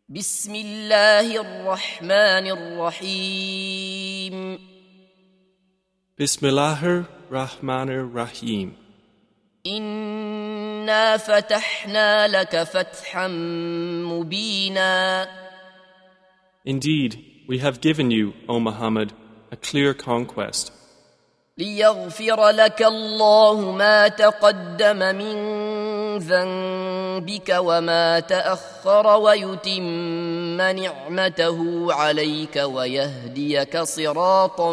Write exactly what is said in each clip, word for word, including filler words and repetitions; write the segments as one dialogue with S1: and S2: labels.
S1: بسم الله الرحمن الرحيم
S2: Bismillahir Rahmanir Rahim.
S1: إنا فتحنا لك فتحا مبينا.
S2: Indeed, we have given you, O Muhammad, a clear conquest,
S1: ليغفر لك الله ما تقدم من ذنبك وما تأخر ويتم نعمته عليك ويهديك صراطا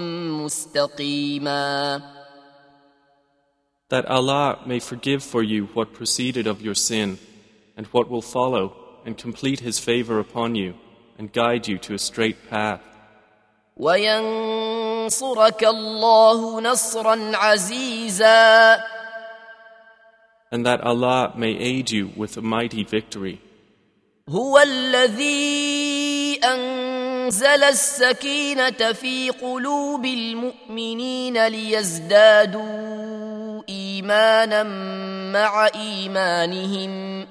S1: مستقيما.
S2: that Allah may forgive for you what preceded of your sin and what will follow, and complete His favor upon you and guide you to a straight path.
S1: وينصرك الله نصرا عزيزا.
S2: And that Allah may aid you with a mighty victory.
S1: هو الذي أنزل السكينة في قلوب المؤمنين ليزدادوا إيمانا مع إيمانهم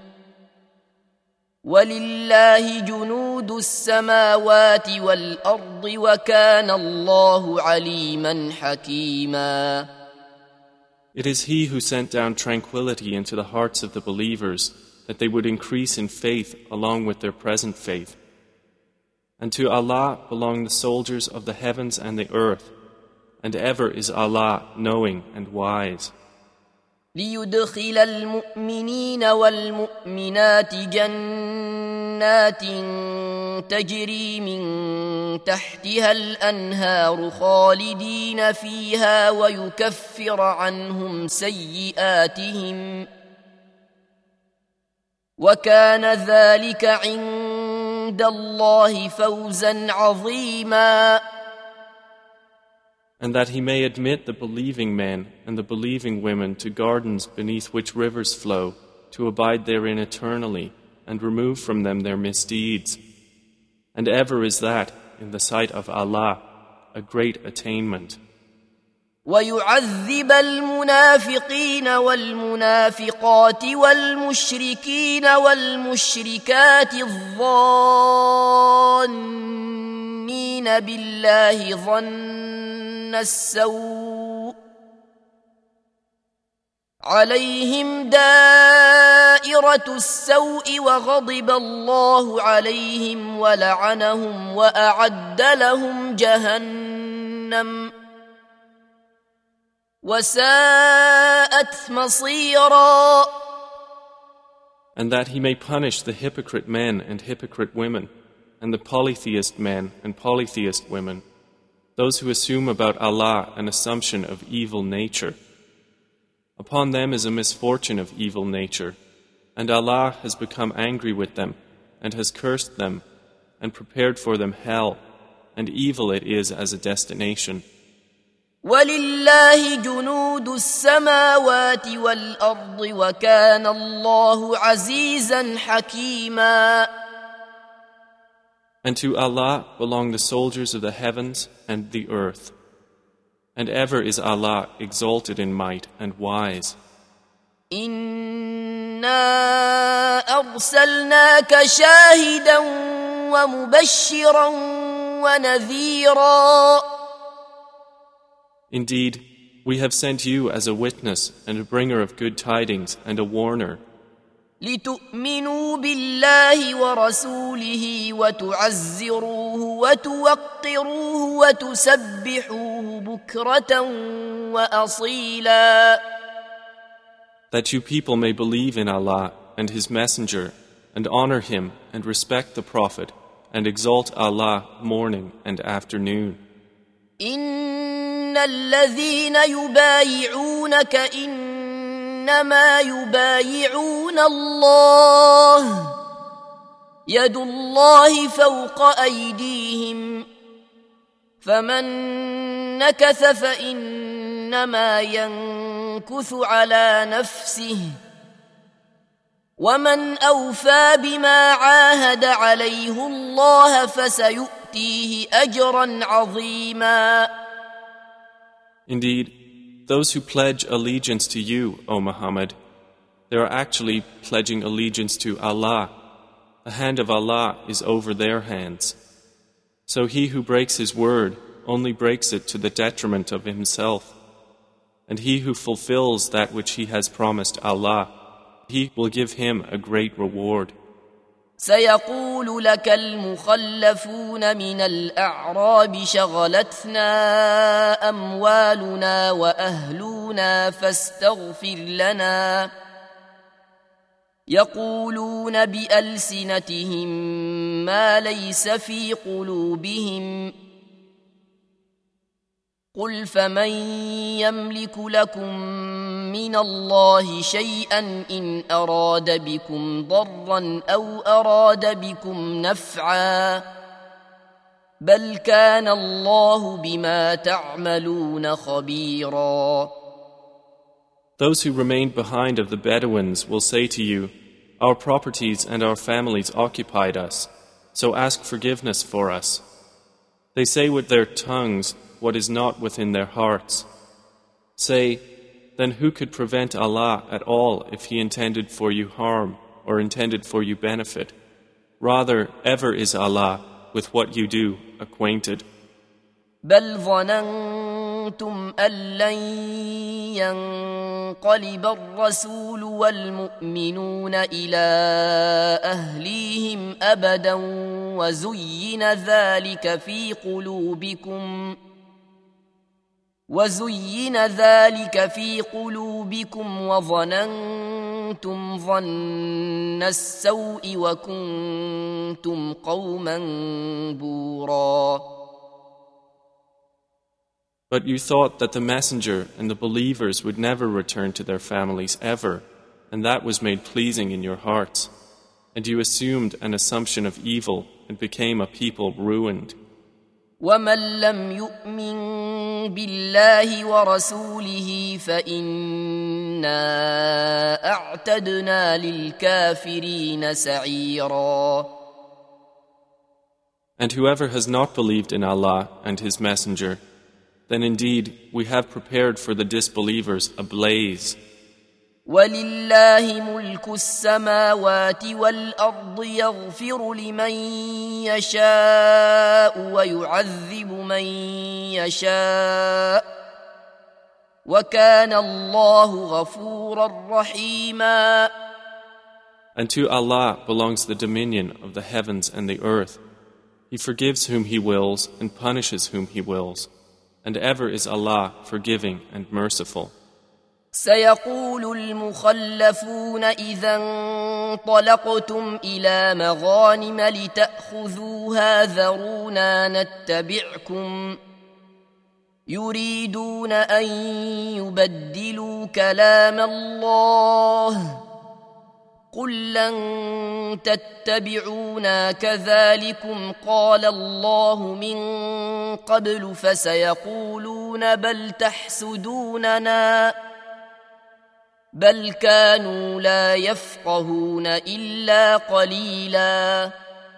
S1: ولله جنود السماوات والأرض وكان الله عليما حكيما.
S2: It is He who sent down tranquility into the hearts of the believers, that they would increase in faith along with their present faith. And to Allah belong the soldiers of the heavens and the earth, and ever is Allah knowing and wise.
S1: ليدخل المؤمنين والمؤمنات جنات تجري من تحتها الأنهار خالدين فيها ويكفر عنهم سيئاتهم وكان ذلك عند الله فوزا عظيما.
S2: And that He may admit the believing men and the believing women to gardens beneath which rivers flow, to abide therein eternally, and remove from them their misdeeds. And ever is that, in the sight of Allah, a great attainment.
S1: ويعذب المنافقين والمنافقات والمشركين والمشركات الظانين بالله ظن السوء عليهم دائرة السوء وغضب الله عليهم ولعنهم وأعد لهم جهنم وساءت مصيرا.
S2: And that He may punish the hypocrite men and hypocrite women, and the polytheist men and polytheist women, those who assume about Allah an assumption of evil nature. Upon them is a misfortune of evil nature, and Allah has become angry with them, and has cursed them, and prepared for them hell, and evil it is as a destination.
S1: ولله جنود السماوات والأرض وكان الله عزيزا حكيما.
S2: And to Allah belong the soldiers of the heavens and the earth. And ever is Allah exalted in might and wise.
S1: إنا أرسلناك شاهدا ومبشرا ونذيرا.
S2: Indeed, we have sent you as a witness and a bringer of good tidings and a warner.
S1: لتؤمنوا بالله ورسوله وتعزروه وتوقروه وتسبحوه بكرة وأصيلا.
S2: That you people may believe in Allah and His Messenger, and honor Him and respect the Prophet, and exalt Allah morning and afternoon.
S1: إن الذين يبايعونك إنما يبايعون الله يد الله فوق أيديهم فمن نكث فإنما ينكث على نفسه ومن أوفى بما عاهد عليه الله فسيؤتيه أجرا عظيما.
S2: Indeed, those who pledge allegiance to you, O Muhammad, they are actually pledging allegiance to Allah, the hand of Allah is over their hands. So he who breaks his word only breaks it to the detriment of himself. And he who fulfills that which he has promised Allah, he will give him a great reward.
S1: سيقول لك المخلفون من الأعراب شغلتنا أموالنا وأهلنا فاستغفر لنا يقولون بألسنتهم ما ليس في قلوبهم قل فمن يملك لكم من الله شيئا إن أراد بكم ضرا أو أراد بكم نفعا بل كان الله بما تعملون خبيرا.
S2: Those who remained behind of the Bedouins will say to you, our properties and our families occupied us, so ask forgiveness for us. They say with their tongues what is not within their hearts. Say, then who could prevent Allah at all if He intended for you harm or intended for you benefit? Rather, ever is Allah with what you do acquainted.
S1: بل ظننتم أن لن ينقلب الرسول والمؤمنون إلى أهليهم أبدا وزين ذلك في قلوبكم وزين ذلك في قلوبكم وظننتم ظن السوء وكنتم قوما بورا.
S2: But you thought that the messenger and the believers would never return to their families ever, and that was made pleasing in your hearts. And you assumed an assumption of evil and became a people ruined.
S1: وَمَنْ لَمْ يُؤْمِنْ بِاللَّهِ وَرَسُولِهِ فَإِنَّا أَعْتَدْنَا لِلْكَافِرِينَ سَعِيرًا.
S2: And whoever has not believed in Allah and His Messenger, then indeed we have prepared for the disbelievers a blaze.
S1: وَلِلَّهِ مُلْكُ السَّمَاوَاتِ وَالْأَرْضِ يَغْفِرُ لِمَن يَشَاءُ وَيُعَذِّبُ مَن يَشَاءُ وَكَانَ اللَّهُ غَفُورًا رَحِيمًا.
S2: And to Allah belongs the dominion of the heavens and the earth. He forgives whom He wills and punishes whom He wills. And ever is Allah forgiving and merciful.
S1: سيقول المخلفون إذا انطلقتم إلى مغانم لتأخذوها ذرونا نتبعكم يريدون أن يبدلوا كلام الله قل لن تتبعونا كذلكم قال الله من قبل فسيقولون بل تحسدوننا بل كانوا لا يفقهون إلا قليلا.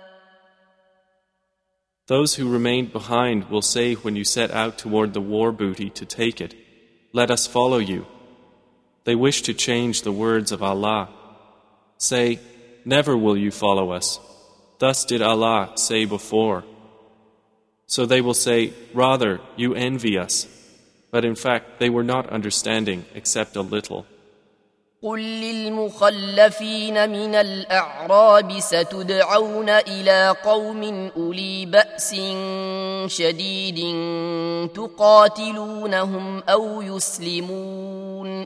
S2: Those who remained behind will say when you set out toward the war booty to take it, let us follow you. They wish to change the words of Allah. Say, never will you follow us. Thus did Allah say before. So they will say, rather, you envy us. But in fact, they were not understanding except a little.
S1: قل للمخلفين من الأعراب ستدعون إلى قوم أولي بأس شديد تقاتلونهم أو يسلمون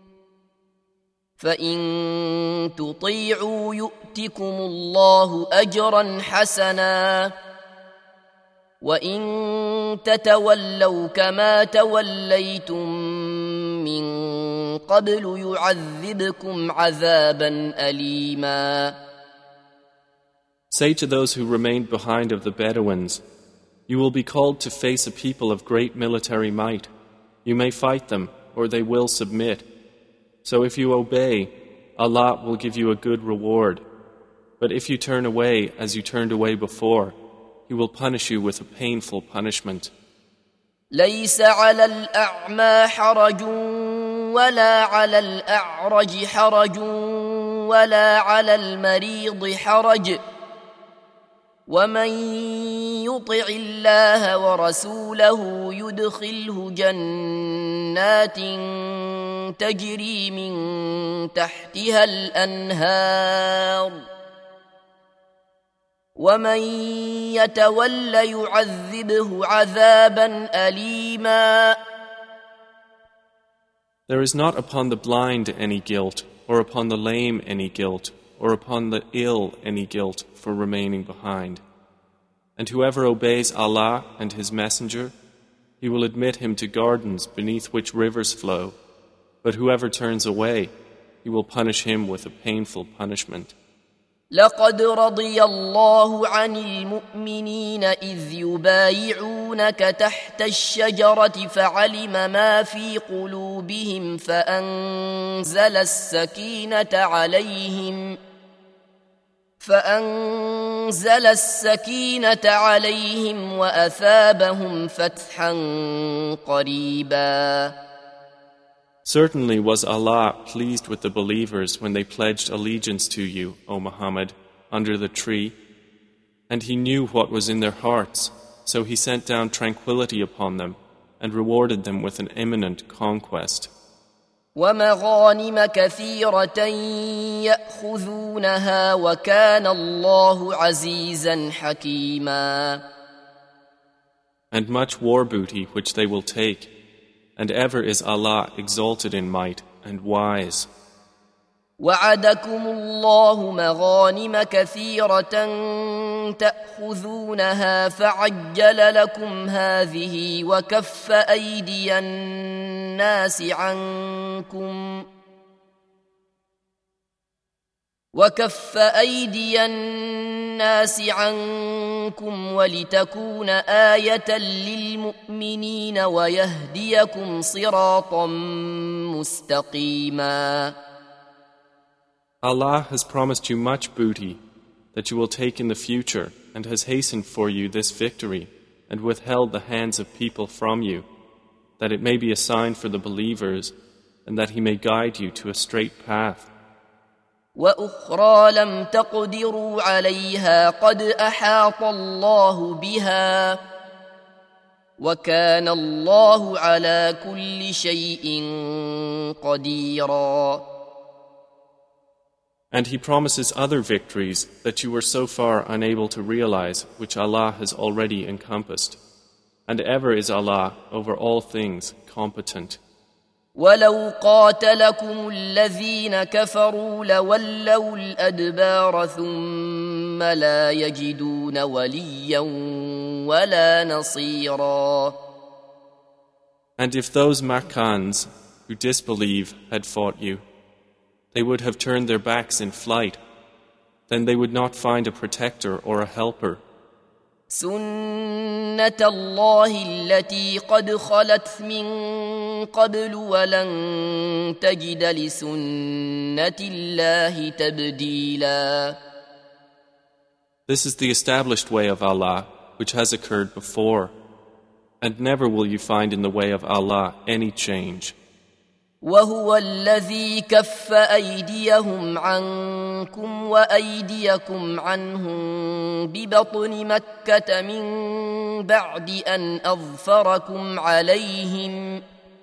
S1: فإن تطيعوا يؤتكم الله أجرا حسنا وإن تتولوا كما توليتم من قبل يعذبكم عذابا أليما.
S2: Say to those who remained behind of the Bedouins, you will be called to face a people of great military might. You may fight them, or they will submit. So if you obey, Allah will give you a good reward. But if you turn away as you turned away before, He will punish you with a painful punishment.
S1: ليس على الأعمى حرج ولا على الأعرج حرج ولا على المريض حرج ومن يطع الله ورسوله يدخله جنات تجري من تحتها الأنهار ومن يتول يعذبه عذابا أليما.
S2: There is not upon the blind any guilt, or upon the lame any guilt, or upon the ill any guilt for remaining behind. And whoever obeys Allah and His Messenger, He will admit him to gardens beneath which rivers flow. But whoever turns away, He will punish him with a painful punishment.
S1: لقد رضي الله عن المؤمنين إذ يبايعونك تحت الشجرة فعلم ما في قلوبهم فأنزل السكينة عليهم فأنزل السكينة عليهم وأثابهم فتحا قريبا.
S2: Certainly was Allah pleased with the believers when they pledged allegiance to you, O Muhammad, under the tree, and He knew what was in their hearts, so He sent down tranquility upon them and rewarded them with an imminent conquest.
S1: وَمَغَانِمَ كَثِيرَةً يَأْخُذُونَهَا وَكَانَ اللَّهُ عَزِيزًا حَكِيمًا.
S2: And much war booty which they will take, and ever is Allah exalted in might and wise.
S1: وعدكم الله مغانم كثيرة تأخذونها فعجل لكم هذه وكف أيدي الناس عنكم وكف أيدي الناس عنكم ولتكون آية للمؤمنين ويهديكم صراطا مستقيما.
S2: Allah has promised you much booty that you will take in the future and has hastened for you this victory and withheld the hands of people from you, that it may be a sign for the believers and that He may guide you to a straight path.
S1: وأخرى لم تقدروا عليها قد أحاط الله بها وكان الله على كل شيء قديرا.
S2: And He promises other victories that you were so far unable to realize, which Allah has already encompassed. And ever is Allah over all things competent.
S1: ولو قاتلكم الذين كفروا لولوا الأدبار ثم لا يجدون وليا ولا نصيرا.
S2: And if those Makkans who disbelieve had fought you, they would have turned their backs in flight, then they would not find a protector or a helper.
S1: سنة الله التي قد خلت من قبل ولن تجد لسنة الله تبديلا.
S2: This is the established way of Allah, which has occurred before, and never will you find in the way of Allah any change.
S1: وهو الذي كف أيديهم عنكم وأيديكم عنهم ببطن مكة من بعد أن أظفركم عليهم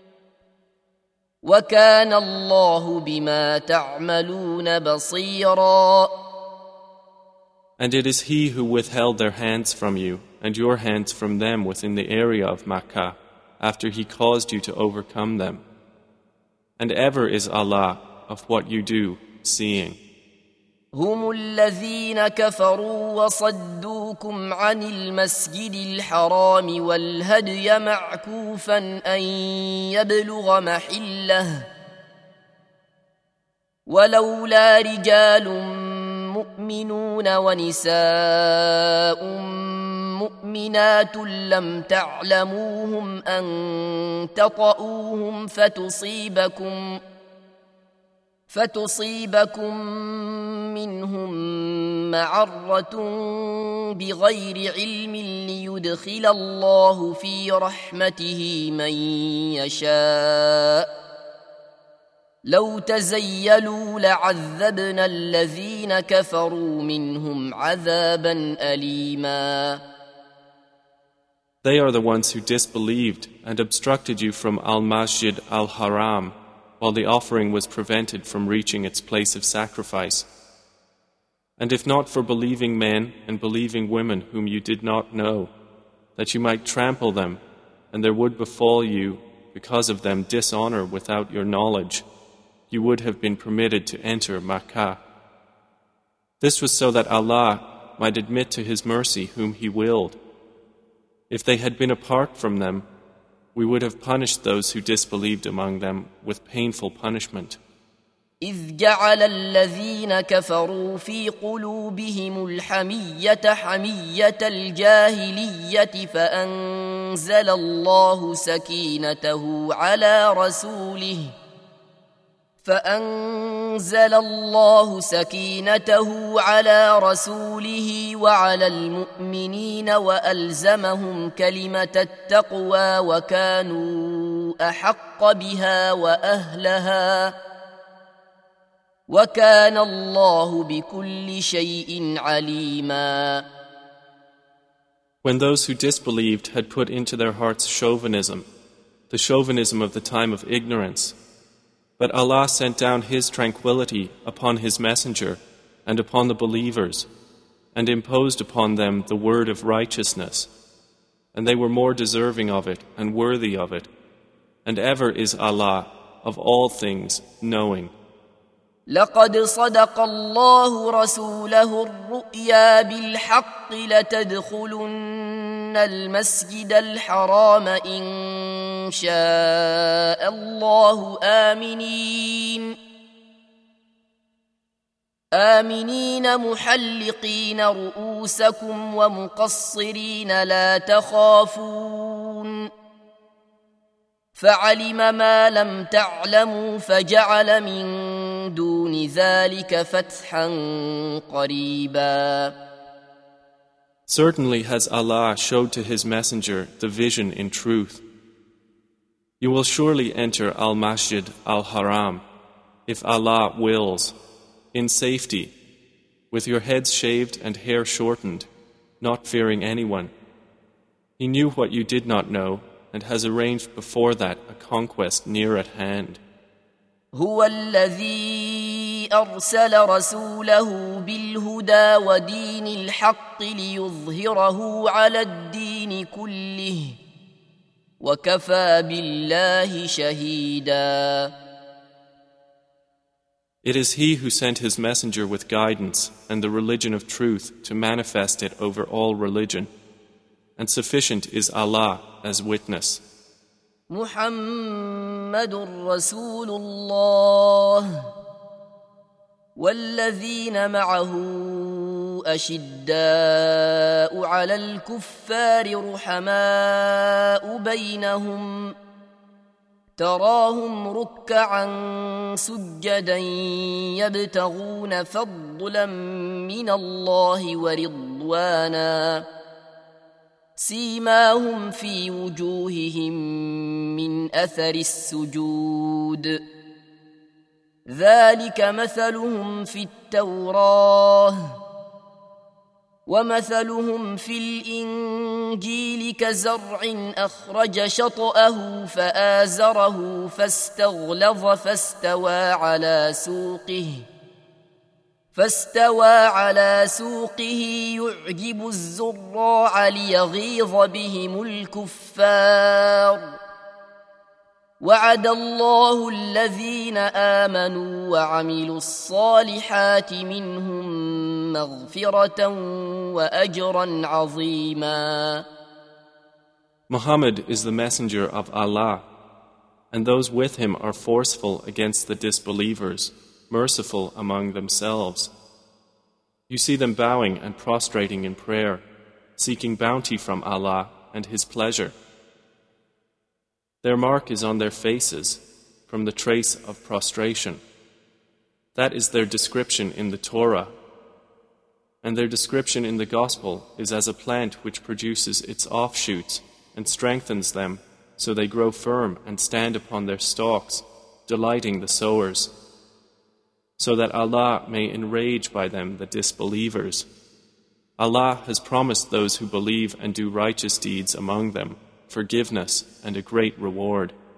S1: وكان الله بما تعملون بصيرا.
S2: And it is He who withheld their hands from you and your hands from them within the area of Makkah after He caused you to overcome them. And ever is Allah of what you do seeing.
S1: هم الذين كفروا وصدوكم عن المسجد الحرام والهدي معكوفا أن يبلغ محله ولولا رجال مؤمنون ونساء مؤمنات لم تعلموهم أن تطؤوهم فتصيبكم فتصيبكم منهم معرة بغير علم ليدخل الله في رحمته من يشاء لو تزيلوا لعذبنا الذين كفروا منهم عذابا أليما.
S2: They are the ones who disbelieved and obstructed you from Al-Masjid Al-Haram while the offering was prevented from reaching its place of sacrifice. And if not for believing men and believing women whom you did not know, that you might trample them, and there would befall you, because of them, dishonor without your knowledge, you would have been permitted to enter Makkah. This was so that Allah might admit to His mercy whom He willed. If they had been apart from them, we would have punished those who disbelieved among them with painful punishment.
S1: إذ جعل الذين كفروا في قلوبهم الحمية حمية الجاهلية فأنزل الله سكينته على رسوله فأنزل الله سكينته على رسوله وعلى المؤمنين وألزمهم كلمة التقوى وكانوا أحق بها وأهلها وكان الله بكل شيء عليما.
S2: When those who disbelieved had put into their hearts chauvinism, the chauvinism of the time of ignorance, but Allah sent down His tranquility upon His messenger and upon the believers, and imposed upon them the word of righteousness, and they were more deserving of it and worthy of it, and ever is Allah of all things knowing.
S1: لقد صدق الله رسوله الرؤيا بالحق لتدخلن المسجد الحرام إن شاء الله آمنين آمنين محلقين رؤوسكم ومقصرين لا تخافون فعلم ما لم تعلموا فجعل من دون ذلك فتحا قريبا.
S2: Certainly has Allah showed to His messenger the vision in truth. You will surely enter Al-Masjid Al-Haram, if Allah wills, in safety, with your heads shaved and hair shortened, not fearing anyone. He knew what you did not know, and has arranged before that a conquest near at hand.
S1: هو الذي أرسل رسوله بالهدى ودين الحق ليظهره على الدين كله وكفى بالله شهيدا.
S2: It is He who sent His messenger with guidance and the religion of truth to manifest it over all religion, and sufficient is Allah as witness.
S1: محمد رسول الله والذين معه أشداء على الكفار رحماء بينهم تراهم ركعا سجدا يبتغون فضلا من الله ورضوانا سيماهم في وجوههم من أثر السجود ذلك مثلهم في التوراة ومثلهم في الإنجيل كزرع أخرج شطأه فآزره فاستغلظ فاستوى على سوقه فاستوى على سوقه يعجب الزراع ليغيظ بهم الكفار وعد الله الذين آمنوا وعملوا الصالحات منهم مغفرة وأجرا عظيما.
S2: Muhammad is the messenger of Allah, and those with him are forceful against the disbelievers, merciful among themselves. You see them bowing and prostrating in prayer, seeking bounty from Allah and His pleasure. Their mark is on their faces, from the trace of prostration. That is their description in the Torah. And their description in the Gospel is as a plant which produces its offshoots and strengthens them so they grow firm and stand upon their stalks, delighting the sowers, so that Allah may enrage by them the disbelievers. Allah has promised those who believe and do righteous deeds among them forgiveness and a great reward.